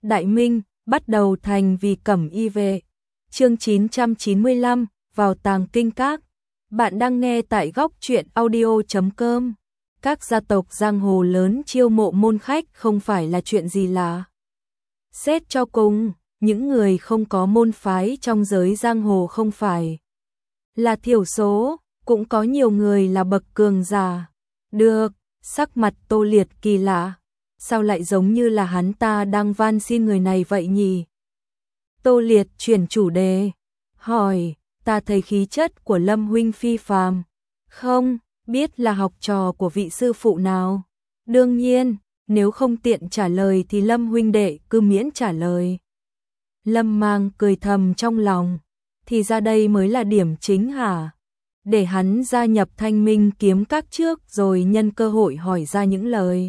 Đại Minh, bắt đầu thành vì cẩm y vệ. Chương 995, vào tàng kinh các. Bạn đang nghe tại góc truyện audio.com. Các gia tộc giang hồ lớn chiêu mộ môn khách không phải là chuyện gì lạ. Xét cho cùng, những người không có môn phái trong giới giang hồ không phải là thiểu số, cũng có nhiều người là bậc cường giả. Được, sắc mặt Tô Liệt kỳ lạ. Sao lại giống như là hắn ta đang van xin người này vậy nhỉ? Tô Liệt chuyển chủ đề, hỏi, ta thấy khí chất của Lâm huynh phi phàm. Không, biết là học trò của vị sư phụ nào? Đương nhiên, nếu không tiện trả lời thì Lâm huynh đệ cứ miễn trả lời. Lâm Mang cười thầm trong lòng, thì ra đây mới là điểm chính hả? Để hắn gia nhập Thanh Minh kiếm các trước rồi nhân cơ hội hỏi ra những lời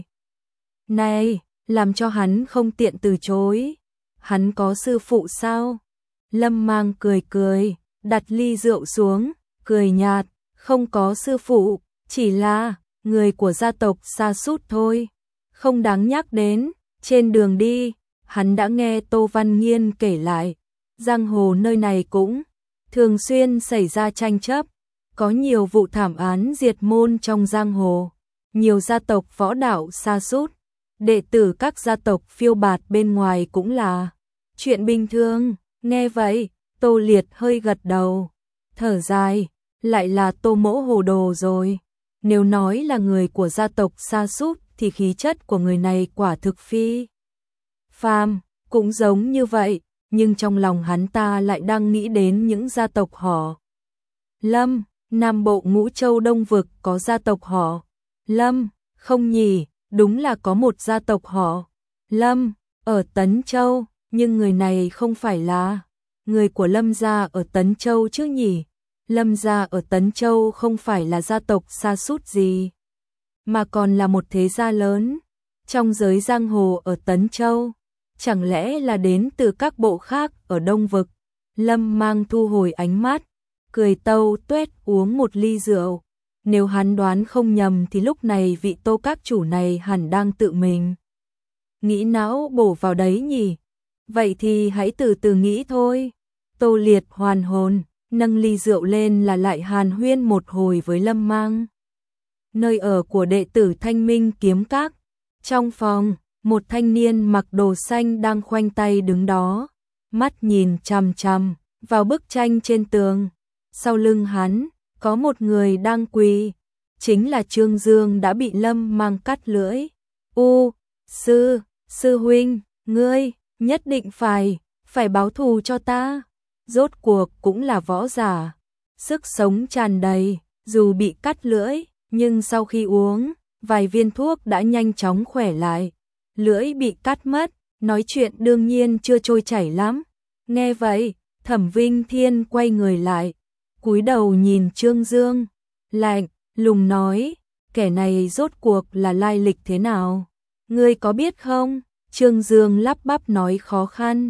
này, làm cho hắn không tiện từ chối. Hắn có sư phụ sao? Lâm Mang cười cười, đặt ly rượu xuống, cười nhạt, không có sư phụ, chỉ là người của gia tộc sa sút thôi, không đáng nhắc đến. Trên đường đi, hắn đã nghe Tô Văn Nghiên kể lại, giang hồ nơi này cũng thường xuyên xảy ra tranh chấp, có nhiều vụ thảm án diệt môn trong giang hồ, nhiều gia tộc võ đạo sa sút, đệ tử các gia tộc phiêu bạt bên ngoài cũng là chuyện bình thường. Nghe vậy, Tô Liệt hơi gật đầu, thở dài, lại là Tô mỗ hồ đồ rồi. Nếu nói là người của gia tộc sa sút thì khí chất của người này quả thực phi phàm, cũng giống như vậy, nhưng trong lòng hắn ta lại đang nghĩ đến những gia tộc họ Lâm. Nam Bộ Ngũ Châu Đông Vực có gia tộc họ Lâm, không nhỉ? Đúng là có một gia tộc họ Lâm ở Tấn Châu, nhưng người này không phải là người của Lâm gia ở Tấn Châu chứ nhỉ? Lâm gia ở Tấn Châu không phải là gia tộc sa sút gì, mà còn là một thế gia lớn trong giới giang hồ ở Tấn Châu. Chẳng lẽ là đến từ các bộ khác ở Đông Vực? Lâm Mang thu hồi ánh mắt, cười tâu tuét uống một ly rượu. Nếu hắn đoán không nhầm thì lúc này vị Tô các chủ này hẳn đang tự mình nghĩ não bổ vào đấy nhỉ? Vậy thì hãy từ từ nghĩ thôi. Tô Liệt hoàn hồn, nâng ly rượu lên là lại hàn huyên một hồi với Lâm Mang. Nơi ở của đệ tử Thanh Minh kiếm các. Trong phòng, một thanh niên mặc đồ xanh đang khoanh tay đứng đó, mắt nhìn chằm chằm vào bức tranh trên tường. Sau lưng hắn, có một người đang quỳ, chính là Trương Dương đã bị Lâm Mang cắt lưỡi. Sư huynh, ngươi nhất định phải báo thù cho ta. Rốt cuộc cũng là võ giả, sức sống tràn đầy, dù bị cắt lưỡi, nhưng sau khi uống vài viên thuốc đã nhanh chóng khỏe lại. Lưỡi bị cắt mất, nói chuyện đương nhiên chưa trôi chảy lắm. Nghe vậy, Thẩm Vinh Thiên quay người lại, cúi đầu nhìn Trương Dương, lạnh lùng nói, kẻ này rốt cuộc là lai lịch thế nào? Ngươi có biết không? Trương Dương lắp bắp nói khó khăn.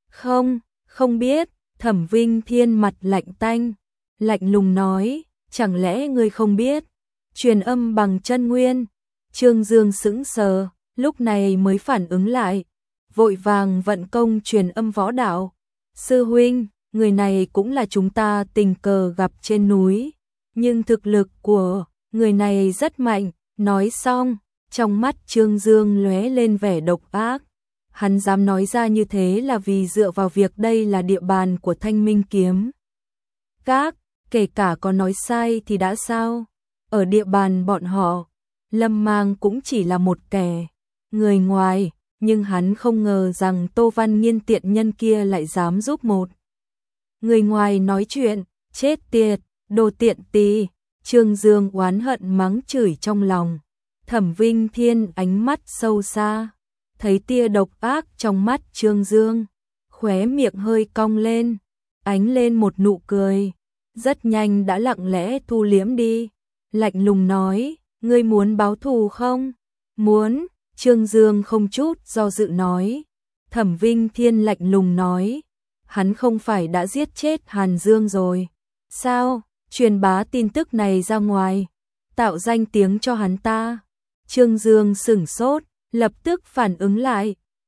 Không biết. Thẩm Vinh Thiên mặt lạnh tanh, lạnh lùng nói, chẳng lẽ ngươi không biết? Truyền âm bằng chân nguyên. Trương Dương sững sờ, lúc này mới phản ứng lại, vội vàng vận công truyền âm võ đạo. Sư huynh, người này cũng là chúng ta tình cờ gặp trên núi, nhưng thực lực của người này rất mạnh. Nói xong, trong mắt Trương Dương lóe lên vẻ độc ác. Hắn dám nói ra như thế là vì dựa vào việc đây là địa bàn của Thanh Minh kiếm các, kể cả có nói sai thì đã sao? Ở địa bàn bọn họ, Lâm Mang cũng chỉ là một kẻ người ngoài, nhưng hắn không ngờ rằng Tô Văn Nghiên tiện nhân kia lại dám giúp một người ngoài nói chuyện. Chết tiệt, đồ tiện tì. Trương Dương oán hận mắng chửi trong lòng. Thẩm Vinh Thiên ánh mắt sâu xa, thấy tia độc ác trong mắt Trương Dương, khóe miệng hơi cong lên, ánh lên một nụ cười, rất nhanh đã lặng lẽ thu liễm đi, lạnh lùng nói, ngươi muốn báo thù không? Muốn. Trương Dương không chút do dự nói. Thẩm Vinh Thiên lạnh lùng nói, hắn không phải đã giết chết Hàn Dương rồi sao? Truyền bá tin tức này ra ngoài, tạo danh tiếng cho hắn ta. Trương Dương sửng sốt, lập tức phản ứng lại,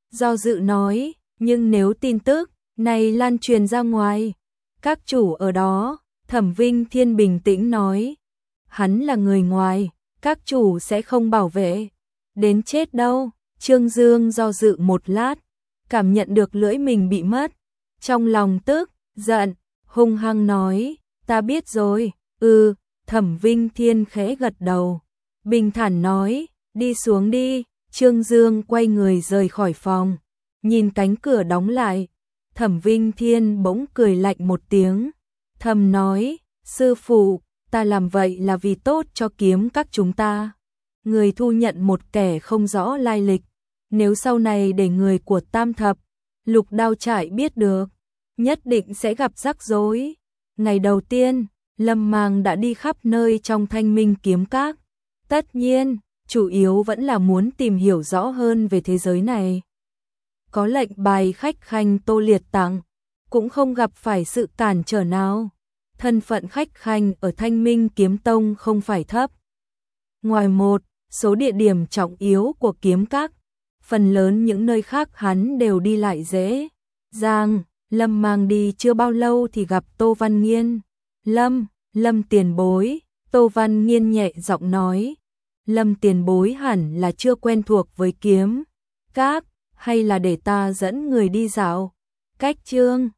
do dự nói, nhưng nếu tin tức này lan truyền ra ngoài, các chủ ở đó, Thẩm Vinh Thiên bình tĩnh nói, hắn là người ngoài, các chủ sẽ không bảo vệ, đến chết đâu. Trương Dương do dự một lát, cảm nhận được lưỡi mình bị mất, trong lòng tức, giận, hung hăng nói, ta biết rồi, Thẩm Vinh Thiên khẽ gật đầu, bình thản nói, đi xuống đi. Trương Dương quay người rời khỏi phòng, nhìn cánh cửa đóng lại, Thẩm Vinh Thiên bỗng cười lạnh một tiếng, thầm nói, sư phụ, ta làm vậy là vì tốt cho kiếm các chúng ta. Người thu nhận một kẻ không rõ lai lịch, nếu sau này để người của Tam Thập Lục Đao Trại biết được, nhất định sẽ gặp rắc rối. Ngày đầu tiên, Lâm Mang đã đi khắp nơi trong Thanh Minh kiếm các, tất nhiên, chủ yếu vẫn là muốn tìm hiểu rõ hơn về thế giới này. Có lệnh bài khách khanh Tô Liệt tặng, cũng không gặp phải sự cản trở nào. Thân phận khách khanh ở Thanh Minh Kiếm Tông không phải thấp. Ngoài một số địa điểm trọng yếu của kiếm các, phần lớn những nơi khác hắn đều đi lại dễ dàng. Lâm Mang đi chưa bao lâu thì gặp Tô Văn Nghiên. Lâm tiền bối, Tô Văn Nghiên nhẹ giọng nói. Lâm tiền bối hẳn là chưa quen thuộc với kiếm các, hay là để ta dẫn người đi dạo? Cách Trương